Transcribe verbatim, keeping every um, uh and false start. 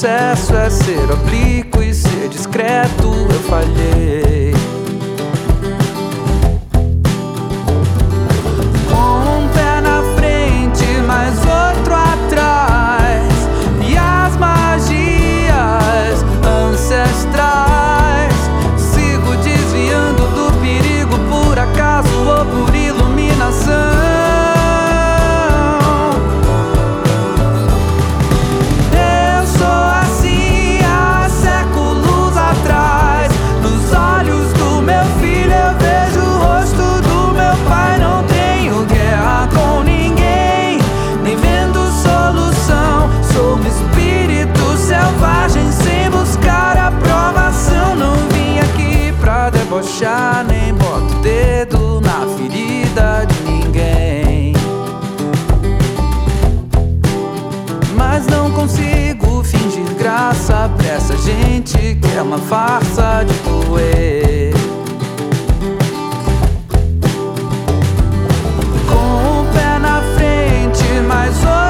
sucesso é ser oblíquo e ser discreto. Eu falhei. Com um pé na frente, mais outro atrás, e as magias ancestrais sigo desviando do perigo por acaso ou por iluminação. Nem boto o dedo na ferida de ninguém, mas não consigo fingir graça pra essa gente que é uma farsa de doer. Com um pé na frente, mais outro